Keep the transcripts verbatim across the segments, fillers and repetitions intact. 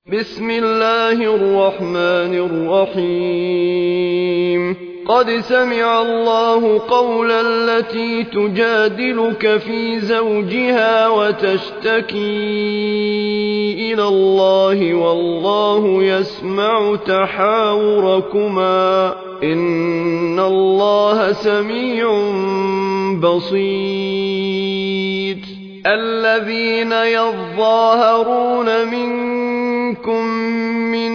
بسم الله الرحمن الرحيم قد سمع الله قول التي تجادلك في زوجها وتشتكي إلى الله والله يسمع تحاوركما إن الله سميع بصير الذين يظاهرون منكم من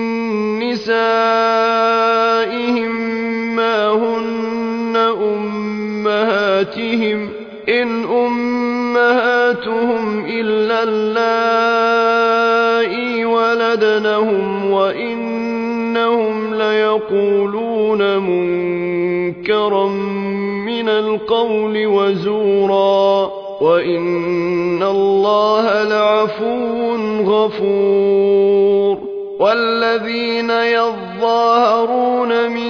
نسائهم ما هن أمهاتهم إن أمهاتهم إلا اللائي ولدنهم وإنهم ليقولون منكرا من القول وزورا وإن الله لعفو غفور والذين يظاهرون من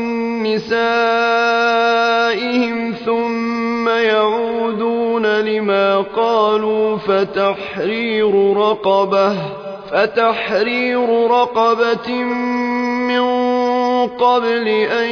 نسائهم ثم يعودون لما قالوا فتحرير رقبة فتحرير رقبة من قبل أن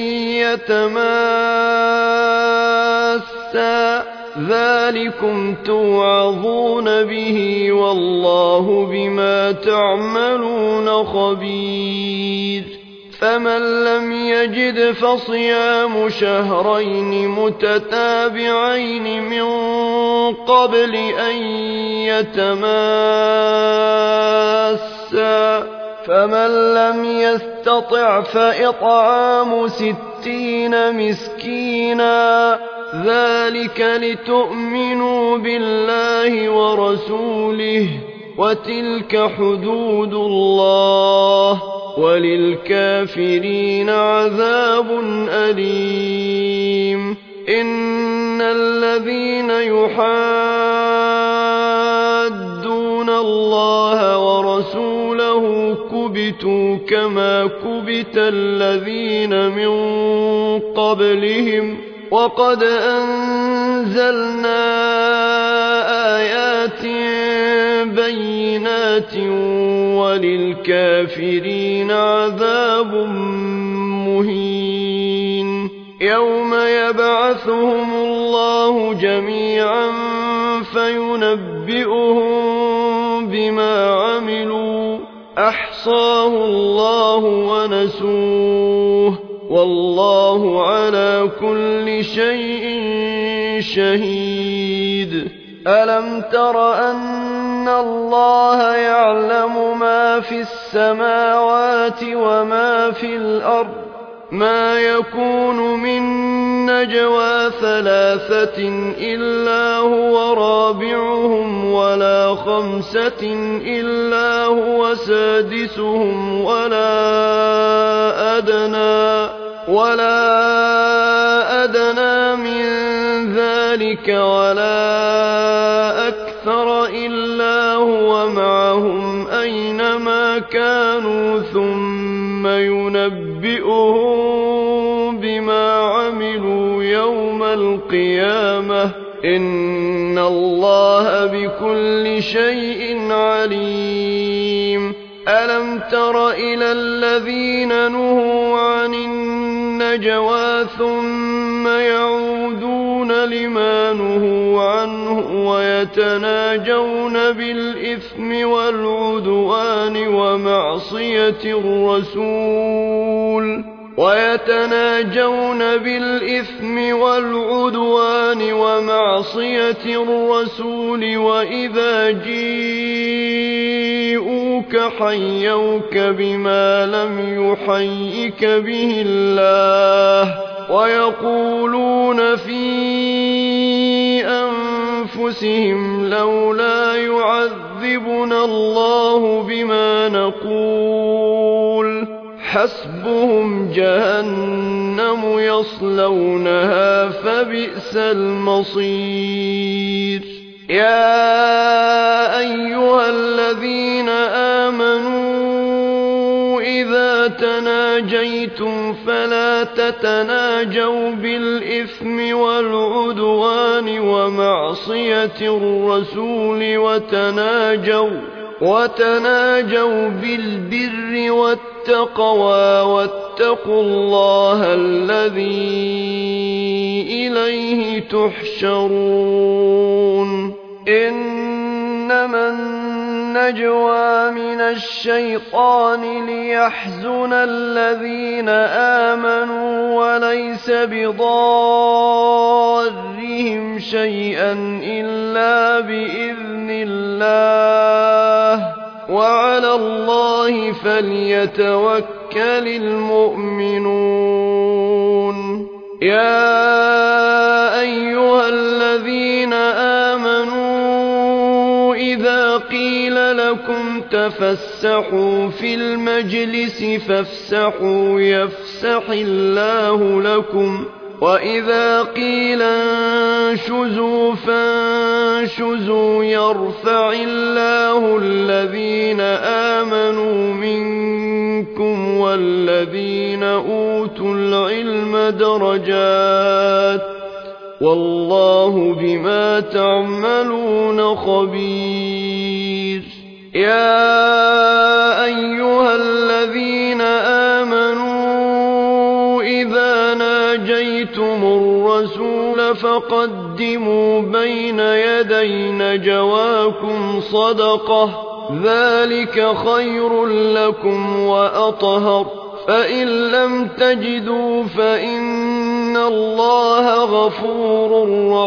يتماسا ذلكم توعظون به والله بما تعملون خبير فمن لم يجد فصيام شهرين متتابعين من قبل أن يتماسا فمن لم يستطع فإطعام ستين مسكينا ذلك لتؤمنوا بالله ورسوله وتلك حدود الله وللكافرين عذاب أليم إن الذين يحادون الله ورسوله كبتوا كما كبت الذين من قبلهم وقد أنزلنا آيات بينات وللكافرين عذاب مهين يوم يبعثهم الله جميعا فينبئهم بما عملوا أحصاه الله ونسوه والله على كل شيء شهيد ألم تر أن الله يعلم ما في السماوات وما في الأرض ما يكون من نجوى ثلاثة إلا هو رابعهم ولا خمسة إلا هو سادسهم ولا أدنى ولا أدنى من ذلك ولا أكثر إلا هو معهم أينما كانوا ثم ينبئهم بما عملوا يوم القيامة إن الله بكل شيء عليم ألم تر إلى الذين نهوا عن النجوى ثم يعودون لما نهوا عنه ويتناجون بالإثم والعدوان ومعصية الرسول ويتناجون بالإثم والعدوان ومعصية الرسول وإذا جيءوك حيوك بما لم يحيك به الله ويقولون في أنفسهم لولا يعذبنا الله بما نقول حسبهم جهنم يصلونها فبئس المصير يا أيها الذين آمنوا إذا تناجيتم فلا تتناجوا بالإثم والعدوان ومعصية الرسول وتناجوا وتناجوا بالبر والتقوى واتقوا الله الذي إليه تحشرون إنما النجوى من الشيطان ليحزن الذين آمنوا وليس بضارهم شيئا إلا بإذن الله وعلى الله فليتوكل المؤمنون يا أيها الذين آمنوا إذا قيل لكم تفسحوا في المجلس فافسحوا يفسح الله لكم وإذا قيل انشزوا فانشزوا يرفع الله الذين آمنوا منكم والذين أوتوا العلم درجات والله بما تعملون خبير يا أيها الذين آمنوا إذا ناجيتم الرسول فقدموا بين يدي نجواكم صدقة ذلك خير لكم وأطهر فإن لم تجدوا فإن الله غفور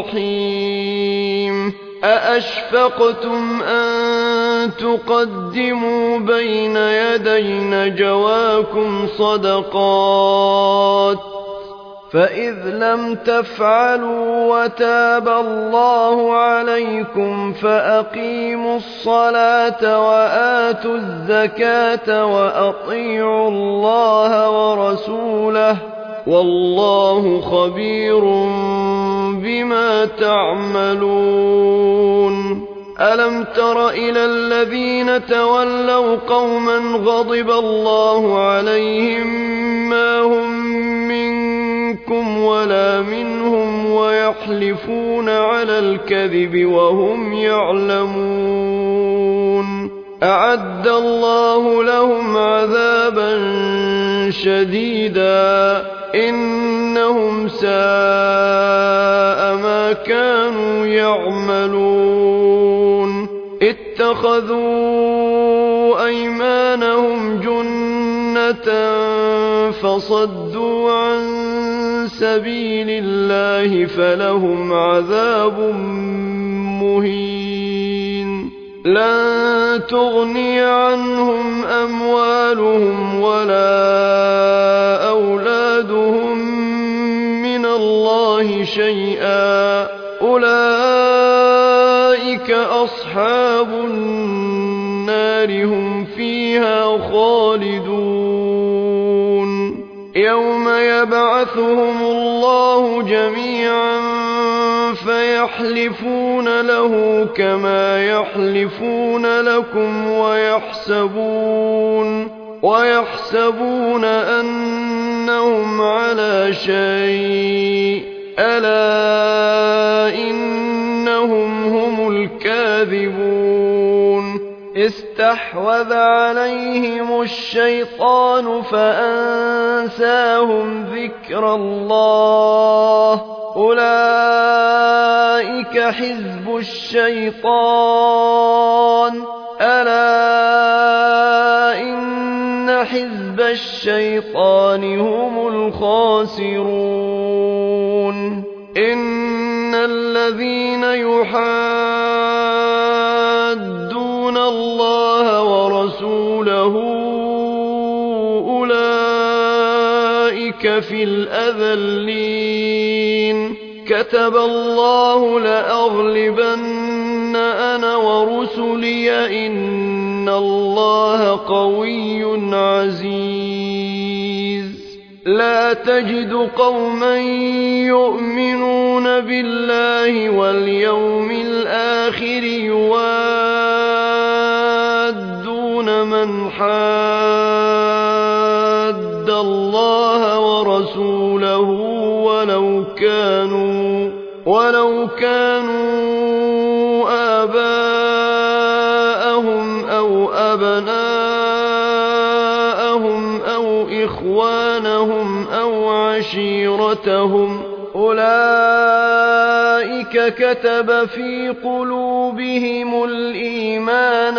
رحيم أأشفقتم أن تقدموا بين يدي نجواكم صدقات فإذ لم تفعلوا وتاب الله عليكم فأقيموا الصلاة وآتوا الزكاة وأطيعوا الله ورسوله والله خبير بما تعملون ألم تر إلى الذين تولوا قوما غضب الله عليهم ما هم منكم ولا منهم ويحلفون على الكذب وهم يعلمون أعد الله لهم عذابا شديدا إنهم ساء ما كانوا يعملون اتخذوا أيمانهم جنة فصدوا عن سبيل الله فلهم عذاب مهين لن تغني عنهم أموالهم ولا أولادهم من الله شيئا أولئك أصحاب النار هم فيها خالدون يوم يبعثهم الله جميعا فيحلفون له كما يحلفون لكم ويحسبون ويحسبون أنهم على شيء ألا إنهم هم الكاذبون استحوذ عليهم الشيطان فأنساهم ذكر الله أولئك حزب الشيطان ألا إن حزب الشيطان هم الخاسرون إن الذين يحادون الله ورسوله أولئك في الأذلين كتب الله لأغلبن أنا ورسلي إن الله قوي عزيز لا تجد قوما يؤمنون بالله واليوم الآخر يوادون من حاد الله ورسوله ولو كانوا ولو كانوا آباءهم أو أبناءهم أو إخوانهم أو عشيرتهم أولئك كتب في قلوبهم الإيمان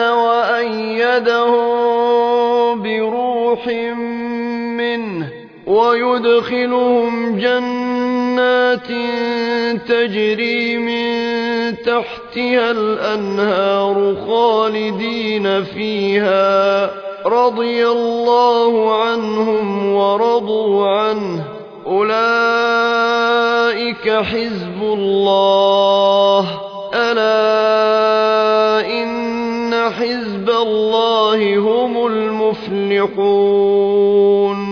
وأيدهم بروح منه ويدخلهم جنات تجري من تحتها الأنهار خالدين فيها رضي الله عنهم ورضوا عنه أولئك حزب الله ألا إن حزب الله هم المفلحون